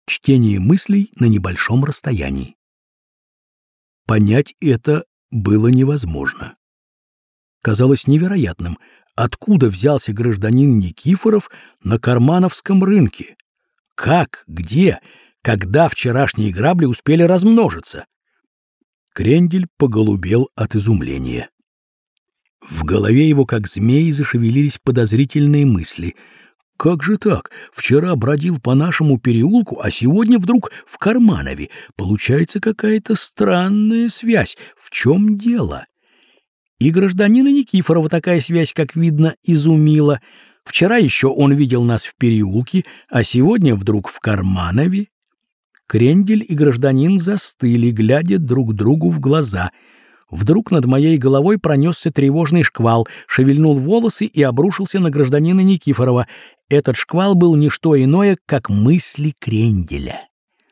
Чтение мыслей на небольшом расстоянии. Понять это было невозможно. Казалось невероятным, откуда взялся гражданин Никифоров на Кармановском рынке. Как, где, когда вчерашние грабли успели размножиться? Крендель поголубел от изумления. В голове его, как змеи, зашевелились подозрительные мысли. Как же так? Вчера бродил по нашему переулку, а сегодня вдруг в Карманове. Получается какая-то странная связь. В чем дело? И гражданина Никифорова такая связь, как видно, изумила. Вчера еще он видел нас в переулке, а сегодня вдруг в Карманове. Крендель и гражданин застыли, глядя друг другу в глаза. Вдруг над моей головой пронесся тревожный шквал, шевельнул волосы и обрушился на гражданина Никифорова. Этот шквал был не что иное, как мысли Кренделя.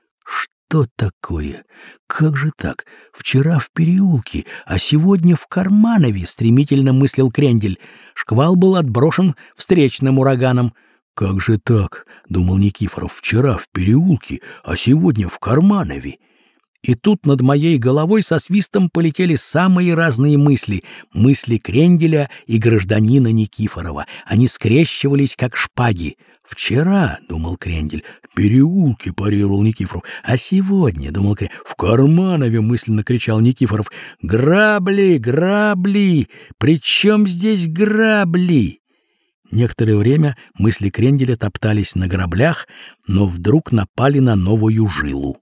Что такое? Как же так? Вчера в переулке, а сегодня в Карманове, стремительно мыслил Крендель. Шквал был отброшен встречным ураганом. Как же так? Думал Никифоров. Вчера в переулке, а сегодня в Карманове. И тут над моей головой со свистом полетели самые разные мысли. Мысли Кренделя и гражданина Никифорова. Они скрещивались, как шпаги. «Вчера, — думал Крендель, — в переулке, — парировал Никифоров. А сегодня, — думал Крендель, — в Карманове, — мысленно кричал Никифоров. Грабли, грабли! Причем здесь грабли?» Некоторое время мысли Кренделя топтались на граблях, но вдруг напали на новую жилу.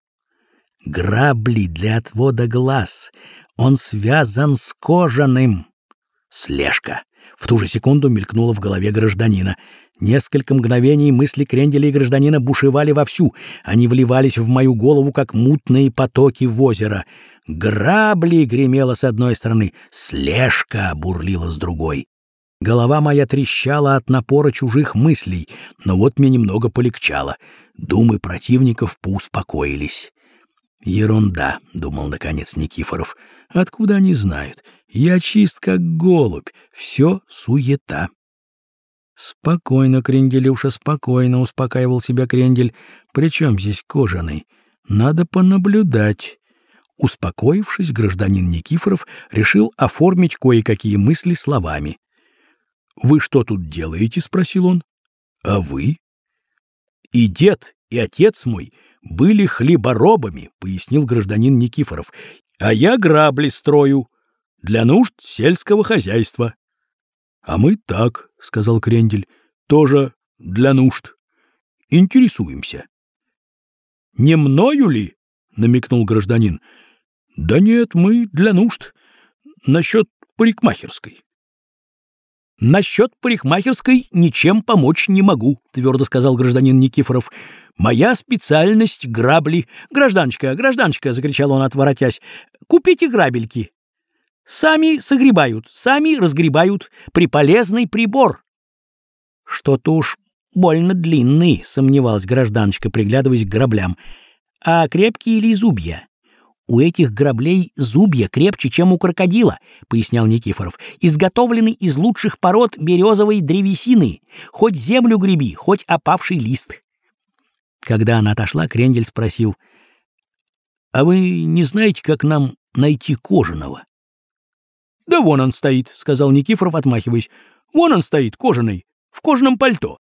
Грабли для отвода глаз. Он связан с Кожаным. Слежка. В ту же секунду мелькнуло в голове гражданина. Несколько мгновений мысли Кренделя и гражданина бушевали вовсю. Они вливались в мою голову, как мутные потоки в озеро. Грабли гремело с одной стороны, слежка бурлила с другой. Голова моя трещала от напора чужих мыслей, но вот мне немного полегчало. Думы противников поуспокоились. «Ерунда», — думал наконец Никифоров. «Откуда они знают? Я чист, как голубь. Все суета». «Спокойно, Кренделюша, спокойно», — успокаивал себя Крендель. «При чем здесь Кожаный? Надо понаблюдать». Успокоившись, гражданин Никифоров решил оформить кое-какие мысли словами. «Вы что тут делаете?» — спросил он. «А вы?» «И дед, и отец мой были хлеборобами», — пояснил гражданин Никифоров. «А я грабли строю для нужд сельского хозяйства». «А мы так», — сказал Крендель, — «тоже для нужд. Интересуемся». «Не мною ли?» — намекнул гражданин. «Да нет, мы для нужд. Насчет парикмахерской». «Насчет парикмахерской ничем помочь не могу», — твердо сказал гражданин Никифоров. «Моя специальность — грабли». «Гражданочка, гражданочка», — закричал он, отворотясь, — «купите грабельки. Сами согребают, сами разгребают. Приполезный прибор». «Что-то уж больно длинный», — сомневалась гражданочка, приглядываясь к граблям. «А крепкие ли зубья?» «У этих граблей зубья крепче, чем у крокодила», — пояснял Никифоров. «Изготовлены из лучших пород березовой древесины. Хоть землю греби, хоть опавший лист». Когда она отошла, Крендель спросил: «А вы не знаете, как нам найти Кожаного?» «Да вон он стоит», — сказал Никифоров, отмахиваясь. «Вон он стоит, Кожаный, в кожаном пальто.